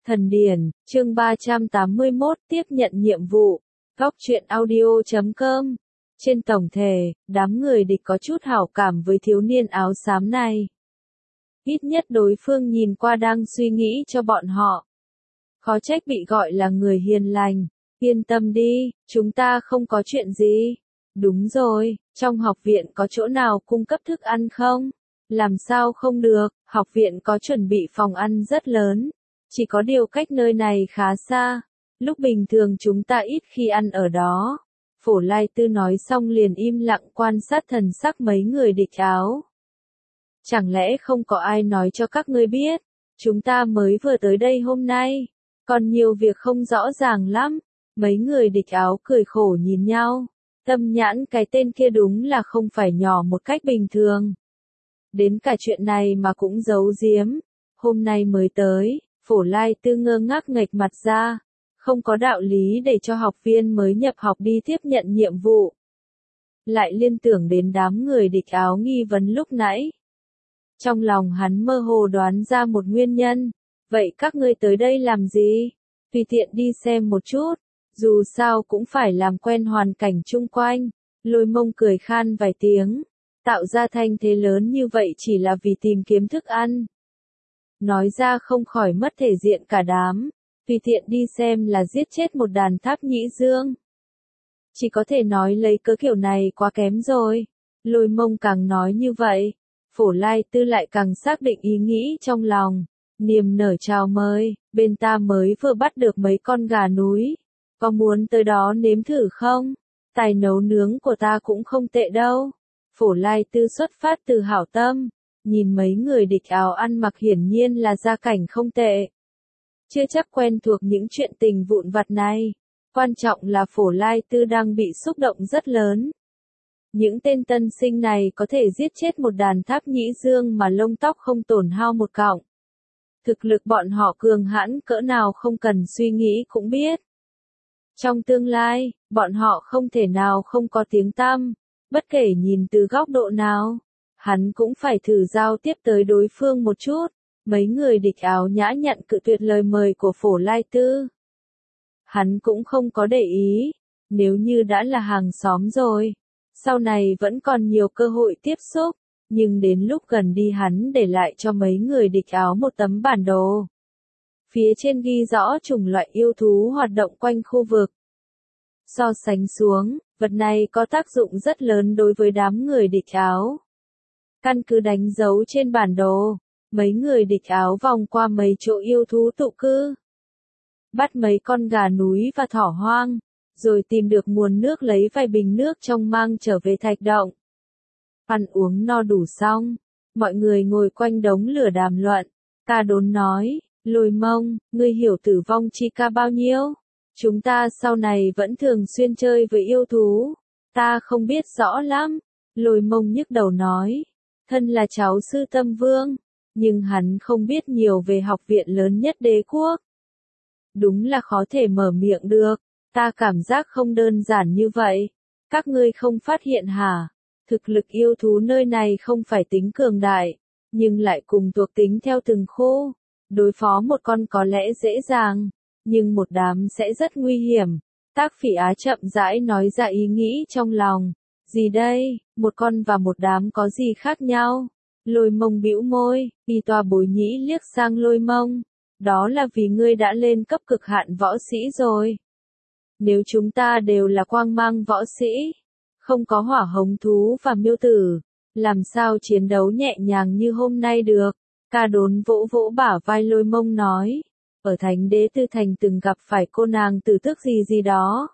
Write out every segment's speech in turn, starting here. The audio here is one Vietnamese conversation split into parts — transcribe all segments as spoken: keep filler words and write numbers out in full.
Thần Điển, chương ba trăm tám mươi mốt, tiếp nhận nhiệm vụ. Góc truyện audio chấm com. Trên tổng thể, đám người địch có chút hảo cảm với thiếu niên áo xám này. Ít nhất đối phương nhìn qua đang suy nghĩ cho bọn họ. Khó trách bị gọi là người hiền lành. Yên tâm đi, chúng ta không có chuyện gì. Đúng rồi, trong học viện có chỗ nào cung cấp thức ăn không? Làm sao không được, học viện có chuẩn bị phòng ăn rất lớn. Chỉ có điều cách nơi này khá xa. Lúc bình thường chúng ta ít khi ăn ở đó. Phổ Lai Tư nói xong liền im lặng quan sát thần sắc mấy người địch áo. Chẳng lẽ không có ai nói cho các ngươi biết? Chúng ta mới vừa tới đây hôm nay. Còn nhiều việc không rõ ràng lắm. Mấy người địch áo cười khổ nhìn nhau. Tâm nhãn cái tên kia đúng là không phải nhỏ một cách bình thường. Đến cả chuyện này mà cũng giấu giếm. Hôm nay mới tới, Phổ Lai Tư ngơ ngác nghệch mặt ra. Không có đạo lý để cho học viên mới nhập học đi tiếp nhận nhiệm vụ. Lại liên tưởng đến đám người địch áo nghi vấn lúc nãy. Trong lòng hắn mơ hồ đoán ra một nguyên nhân. Vậy các ngươi tới đây làm gì? Tùy tiện đi xem một chút. Dù sao cũng phải làm quen hoàn cảnh chung quanh. Lôi Mông cười khan vài tiếng. Tạo ra thanh thế lớn như vậy chỉ là vì tìm kiếm thức ăn. Nói ra không khỏi mất thể diện cả đám. Tùy tiện đi xem là giết chết một đàn tháp nhĩ dương. Chỉ có thể nói lấy cớ kiểu này quá kém rồi. Lôi Mông càng nói như vậy. Phổ Lai Tư lại càng xác định ý nghĩ trong lòng. Niềm nở chào mời, bên ta mới vừa bắt được mấy con gà núi. Có muốn tới đó nếm thử không? Tài nấu nướng của ta cũng không tệ đâu. Phổ Lai Tư xuất phát từ hảo tâm. Nhìn mấy người địch áo ăn mặc hiển nhiên là gia cảnh không tệ. Chưa chắc quen thuộc những chuyện tình vụn vặt này. Quan trọng là Phổ Lai Tư đang bị xúc động rất lớn. Những tên tân sinh này có thể giết chết một đàn tháp nhĩ dương mà lông tóc không tổn hao một cọng. Thực lực bọn họ cường hãn cỡ nào không cần suy nghĩ cũng biết. Trong tương lai, bọn họ không thể nào không có tiếng tăm. Bất kể nhìn từ góc độ nào, hắn cũng phải thử giao tiếp tới đối phương một chút. Mấy người địch áo nhã nhận cự tuyệt lời mời của Phổ Lai Tư. Hắn cũng không có để ý, nếu như đã là hàng xóm rồi, sau này vẫn còn nhiều cơ hội tiếp xúc, nhưng đến lúc gần đi hắn để lại cho mấy người địch áo một tấm bản đồ. Phía trên ghi rõ chủng loại yêu thú hoạt động quanh khu vực. So sánh xuống, vật này có tác dụng rất lớn đối với đám người địch áo. Căn cứ đánh dấu trên bản đồ, mấy người địch áo vòng qua mấy chỗ yêu thú tụ cư. Bắt mấy con gà núi và thỏ hoang, rồi tìm được nguồn nước lấy vài bình nước trong mang trở về thạch động. Ăn uống no đủ xong, mọi người ngồi quanh đống lửa đàm luận. Ca Đốn nói, Lôi Mông, ngươi hiểu tử vong chi ca bao nhiêu? Chúng ta sau này vẫn thường xuyên chơi với yêu thú. Ta không biết rõ lắm. Lôi Mông nhức đầu nói, thân là cháu sư Tâm Vương, nhưng hắn không biết nhiều về học viện lớn nhất đế quốc. Đúng là khó thể mở miệng được, ta cảm giác không đơn giản như vậy. Các ngươi không phát hiện hả? Thực lực yêu thú nơi này không phải tính cường đại, nhưng lại cùng thuộc tính theo từng khu. Đối phó một con có lẽ dễ dàng, nhưng một đám sẽ rất nguy hiểm. Tác Phỉ Á chậm rãi nói ra ý nghĩ trong lòng. Gì đây, một con và một đám có gì khác nhau? Lôi Mông bĩu môi, Y Toa Bối Nhĩ liếc sang Lôi Mông. Đó là vì ngươi đã lên cấp cực hạn võ sĩ rồi. Nếu chúng ta đều là quang mang võ sĩ, không có hỏa hồng thú và miêu tử, làm sao chiến đấu nhẹ nhàng như hôm nay được? Ca Đốn vỗ vỗ bả vai Lôi Mông nói, ở Thánh Đế Tư Thành từng gặp phải cô nàng tử tước gì gì đó.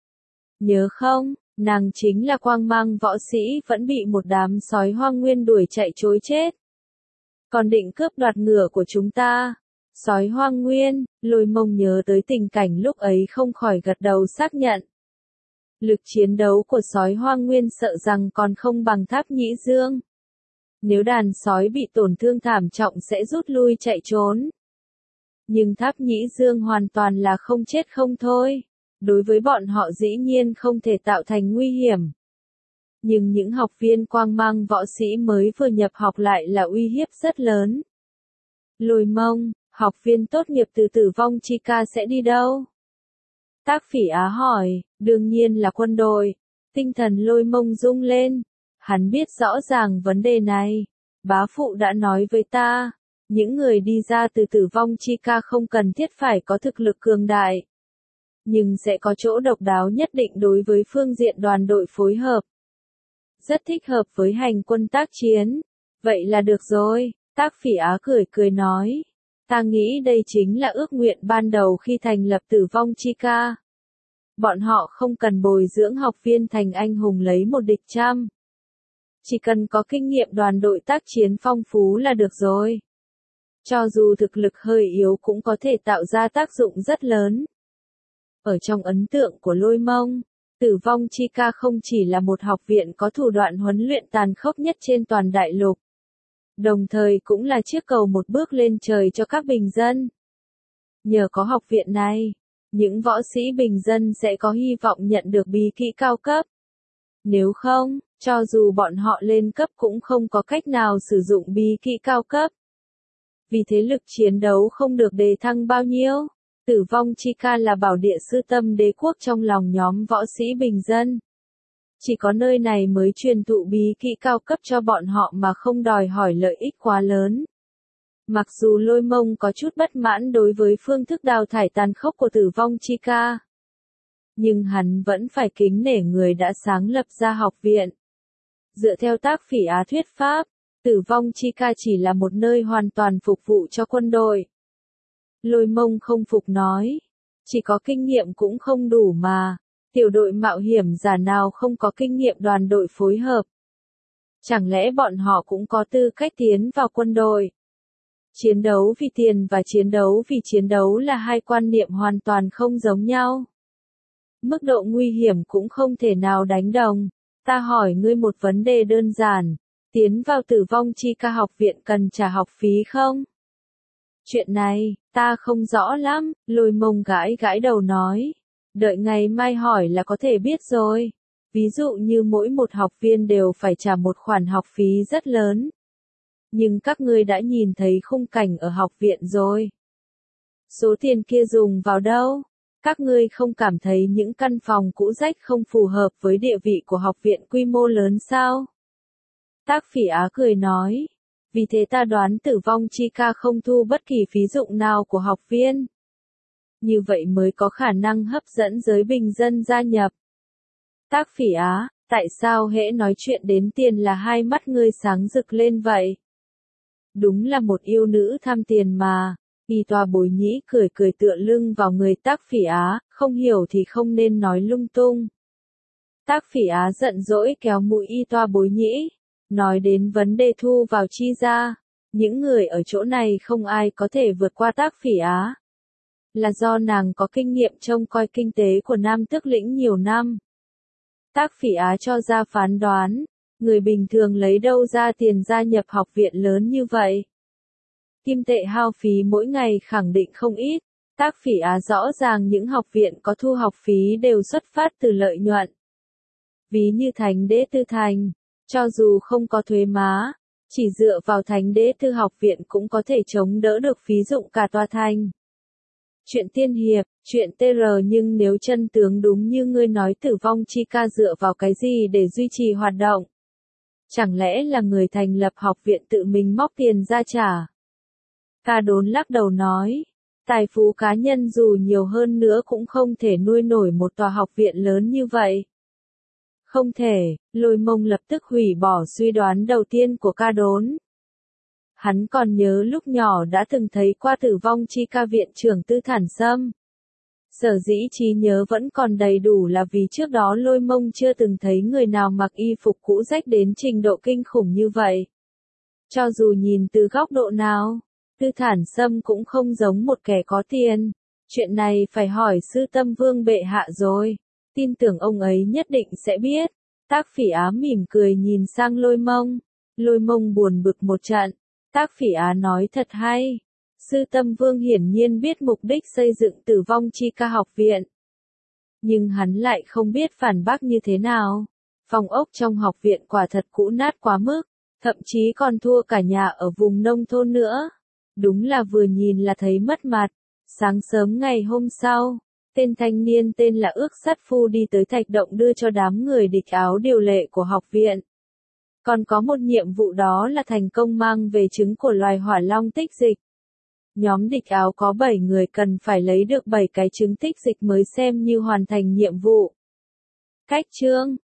Nhớ không, nàng chính là quang mang võ sĩ vẫn bị một đám sói hoang nguyên đuổi chạy trối chết. Còn định cướp đoạt ngựa của chúng ta. Sói hoang nguyên, Lôi Mông nhớ tới tình cảnh lúc ấy không khỏi gật đầu xác nhận. Lực chiến đấu của sói hoang nguyên sợ rằng còn không bằng tháp nhĩ dương. Nếu đàn sói bị tổn thương thảm trọng sẽ rút lui chạy trốn. Nhưng tháp nhĩ dương hoàn toàn là không chết không thôi. Đối với bọn họ dĩ nhiên không thể tạo thành nguy hiểm. Nhưng những học viên quang mang võ sĩ mới vừa nhập học lại là uy hiếp rất lớn. Lôi Mông, Học viên tốt nghiệp từ Tử Vong Chi Ca sẽ đi đâu? Tác Phỉ Á hỏi, đương nhiên là quân đội. Tinh thần Lôi Mông rung lên. Hắn biết rõ ràng vấn đề này. Bá phụ đã nói với ta, những người đi ra từ Tử Vong Chi Ca không cần thiết phải có thực lực cường đại. Nhưng sẽ có chỗ độc đáo nhất định đối với phương diện đoàn đội phối hợp. Rất thích hợp với hành quân tác chiến. Vậy là được rồi, Tác Phỉ Á cười cười nói. Ta nghĩ đây chính là ước nguyện ban đầu khi thành lập Tử Vong Chi Ca. Bọn họ không cần bồi dưỡng học viên thành anh hùng lấy một địch trăm. Chỉ cần có kinh nghiệm đoàn đội tác chiến phong phú là được rồi. Cho dù thực lực hơi yếu cũng có thể tạo ra tác dụng rất lớn. Ở trong ấn tượng của Lôi Mông, Tử Vong Chi Ca không chỉ là một học viện có thủ đoạn huấn luyện tàn khốc nhất trên toàn đại lục. Đồng thời cũng là chiếc cầu một bước lên trời cho các bình dân. Nhờ có học viện này, những võ sĩ bình dân sẽ có hy vọng nhận được bí kỹ cao cấp. Nếu không, cho dù bọn họ lên cấp cũng không có cách nào sử dụng bí kỹ cao cấp. Vì thế lực chiến đấu không được đề thăng bao nhiêu. Tử Vong Chi Ca là bảo địa sư tâm đế quốc trong lòng nhóm võ sĩ bình dân. Chỉ có nơi này mới truyền thụ bí kỹ cao cấp cho bọn họ mà không đòi hỏi lợi ích quá lớn. Mặc dù Lôi Mông có chút bất mãn đối với phương thức đào thải tàn khốc của Tử Vong Chi Ca, nhưng hắn vẫn phải kính nể người đã sáng lập ra học viện. Dựa theo Tác Phỉ Á thuyết pháp, Tử Vong Chi Ca chỉ là một nơi hoàn toàn phục vụ cho quân đội. Lôi Mông không phục nói, chỉ có kinh nghiệm cũng không đủ mà, tiểu đội mạo hiểm giả nào không có kinh nghiệm đoàn đội phối hợp. Chẳng lẽ bọn họ cũng có tư cách tiến vào quân đội? Chiến đấu vì tiền và chiến đấu vì chiến đấu là hai quan niệm hoàn toàn không giống nhau. Mức độ nguy hiểm cũng không thể nào đánh đồng. Ta hỏi ngươi một vấn đề đơn giản, tiến vào Tử Vong Chi Ca học viện cần trả học phí không? Chuyện này, ta không rõ lắm, Lôi Mông gãi gãi đầu nói. Đợi ngày mai hỏi là có thể biết rồi. Ví dụ như mỗi một học viên đều phải trả một khoản học phí rất lớn. Nhưng các ngươi đã nhìn thấy khung cảnh ở học viện rồi. Số tiền kia dùng vào đâu? Các ngươi không cảm thấy những căn phòng cũ rách không phù hợp với địa vị của học viện quy mô lớn sao? Tác Phỉ Á cười nói. Vì thế ta đoán Tử Vong Chi Ca không thu bất kỳ phí dụng nào của học viên. Như vậy mới có khả năng hấp dẫn giới bình dân gia nhập. Tác Phỉ Á, tại sao hễ nói chuyện đến tiền là hai mắt ngươi sáng rực lên vậy? Đúng là một yêu nữ tham tiền mà. Y Toa Bối Nhĩ cười cười tựa lưng vào người Tác Phỉ Á, không hiểu thì không nên nói lung tung. Tác Phỉ Á giận dỗi kéo mũi Y Toa Bối Nhĩ. Nói đến vấn đề thu vào chi ra, những người ở chỗ này không ai có thể vượt qua Tác Phỉ Á. Là do nàng có kinh nghiệm trông coi kinh tế của Nam Tước Lĩnh nhiều năm. Tác Phỉ Á cho ra phán đoán, người bình thường lấy đâu ra tiền gia nhập học viện lớn như vậy. Kim tệ hao phí mỗi ngày khẳng định không ít. Tác Phỉ Á rõ ràng những học viện có thu học phí đều xuất phát từ lợi nhuận. Ví như Thánh Đế Tư Thành, cho dù không có thuế má, chỉ dựa vào Thánh Đế Tư học viện cũng có thể chống đỡ được phí dụng cả tòa thành. Chuyện tiên hiệp, chuyện tê rờ nhưng nếu chân tướng đúng như ngươi nói Tử Vong Chi Ca dựa vào cái gì để duy trì hoạt động? Chẳng lẽ là người thành lập học viện tự mình móc tiền ra trả? Ca Đốn lắc đầu nói, tài phú cá nhân dù nhiều hơn nữa cũng không thể nuôi nổi một tòa học viện lớn như vậy. Không thể, Lôi Mông lập tức hủy bỏ suy đoán đầu tiên của Ca Đốn. Hắn còn nhớ lúc nhỏ đã từng thấy qua Tử Vong Chi Ca viện trưởng Tư Thản Sâm. Sở dĩ trí nhớ vẫn còn đầy đủ là vì trước đó Lôi Mông chưa từng thấy người nào mặc y phục cũ rách đến trình độ kinh khủng như vậy. Cho dù nhìn từ góc độ nào, Tư Thản Sâm cũng không giống một kẻ có tiền. Chuyện này phải hỏi Sư Tâm Vương bệ hạ rồi. Tin tưởng ông ấy nhất định sẽ biết. Tác Phỉ Á mỉm cười nhìn sang Lôi Mông. Lôi Mông buồn bực một trận. Tác Phỉ Á nói thật hay. Sư Tâm Vương hiển nhiên biết mục đích xây dựng Tử Vong Chi Ca học viện. Nhưng hắn lại không biết phản bác như thế nào. Phòng ốc trong học viện quả thật cũ nát quá mức. Thậm chí còn thua cả nhà ở vùng nông thôn nữa. Đúng là vừa nhìn là thấy mất mặt. Sáng sớm ngày hôm sau, tên thanh niên tên là Ước Sát Phu đi tới thạch động đưa cho đám người địch áo điều lệ của học viện. Còn có một nhiệm vụ đó là thành công mang về trứng của loài hỏa long tích dịch. Nhóm địch áo có bảy người cần phải lấy được bảy cái trứng tích dịch mới xem như hoàn thành nhiệm vụ. Cách chương